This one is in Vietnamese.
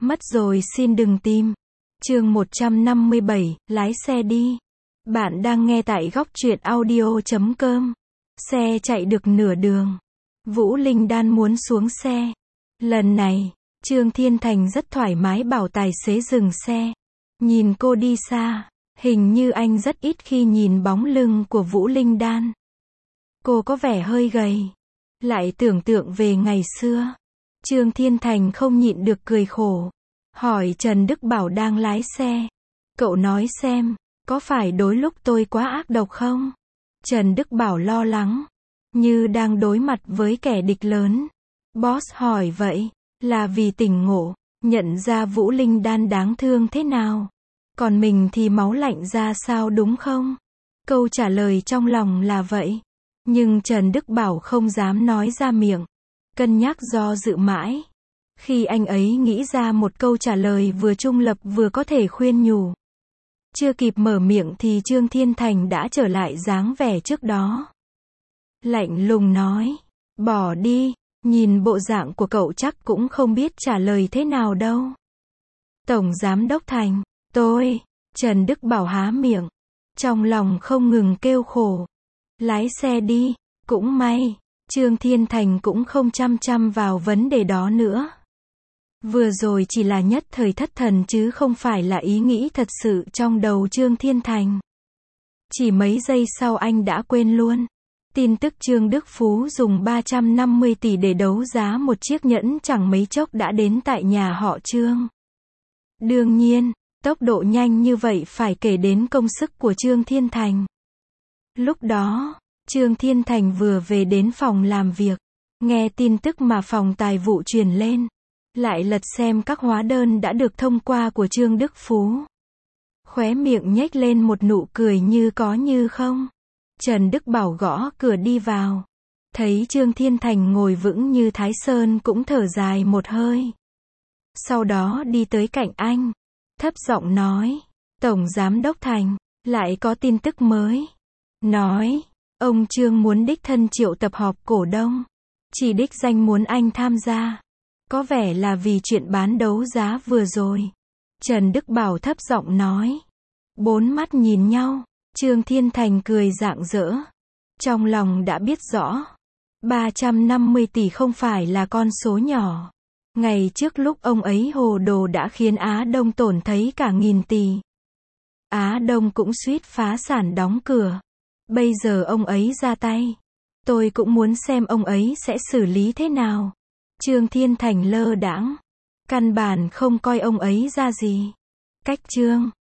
Mất rồi xin đừng tìm. Chương 157, lái xe đi. Bạn đang nghe tại góc truyện audio.com. Xe chạy được nửa đường. Vũ Linh Đan muốn xuống xe. Lần này, Trương Thiên Thành rất thoải mái bảo tài xế dừng xe. Nhìn cô đi xa, hình như anh rất ít khi nhìn bóng lưng của Vũ Linh Đan. Cô có vẻ hơi gầy. Lại tưởng tượng về ngày xưa. Trương Thiên Thành không nhịn được cười khổ. Hỏi Trần Đức Bảo đang lái xe. Cậu nói xem, có phải đôi lúc tôi quá ác độc không? Trần Đức Bảo lo lắng, như đang đối mặt với kẻ địch lớn. Boss hỏi vậy, là vì tỉnh ngộ, nhận ra Vũ Linh Đan đáng thương thế nào. Còn mình thì máu lạnh ra sao đúng không? Câu trả lời trong lòng là vậy. Nhưng Trần Đức Bảo không dám nói ra miệng. Cân nhắc do dự mãi. Khi anh ấy nghĩ ra một câu trả lời vừa trung lập vừa có thể khuyên nhủ. Chưa kịp mở miệng thì Trương Thiên Thành đã trở lại dáng vẻ trước đó. Lạnh lùng nói, bỏ đi, nhìn bộ dạng của cậu chắc cũng không biết trả lời thế nào đâu. Tổng Giám Đốc Thành, Trần Đức Bảo há miệng, trong lòng không ngừng kêu khổ. Lái xe đi, cũng may, Trương Thiên Thành cũng không chăm vào vấn đề đó nữa. Vừa rồi chỉ là nhất thời thất thần chứ không phải là ý nghĩ thật sự trong đầu Trương Thiên Thành. Chỉ mấy giây sau anh đã quên luôn. Tin tức Trương Đức Phú dùng 350 tỷ để đấu giá một chiếc nhẫn chẳng mấy chốc đã đến tại nhà họ Trương. Đương nhiên, tốc độ nhanh như vậy phải kể đến công sức của Trương Thiên Thành. Lúc đó, Trương Thiên Thành vừa về đến phòng làm việc, nghe tin tức mà phòng tài vụ truyền lên. Lại lật xem các hóa đơn đã được thông qua của Trương Đức Phú. Khóe miệng nhếch lên một nụ cười như có như không. Trần Đức Bảo gõ cửa đi vào. Thấy Trương Thiên Thành ngồi vững như Thái Sơn cũng thở dài một hơi. Sau đó đi tới cạnh anh. Thấp giọng nói, Tổng Giám Đốc Thành, lại có tin tức mới. Nói, ông Trương muốn đích thân triệu tập họp cổ đông. Chỉ đích danh muốn anh tham gia. Có vẻ là vì chuyện bán đấu giá vừa rồi. Trần Đức Bảo thấp giọng nói. Bốn mắt nhìn nhau. Trương Thiên Thành cười rạng rỡ. Trong lòng đã biết rõ. 350 tỷ không phải là con số nhỏ. Ngày trước lúc ông ấy hồ đồ đã khiến Á Đông tổn thấy cả nghìn tỷ. Á Đông cũng suýt phá sản đóng cửa. Bây giờ ông ấy ra tay. Tôi cũng muốn xem ông ấy sẽ xử lý thế nào. Trương Thiên Thành lơ đãng. Căn bản không coi ông ấy ra gì. Cách Trương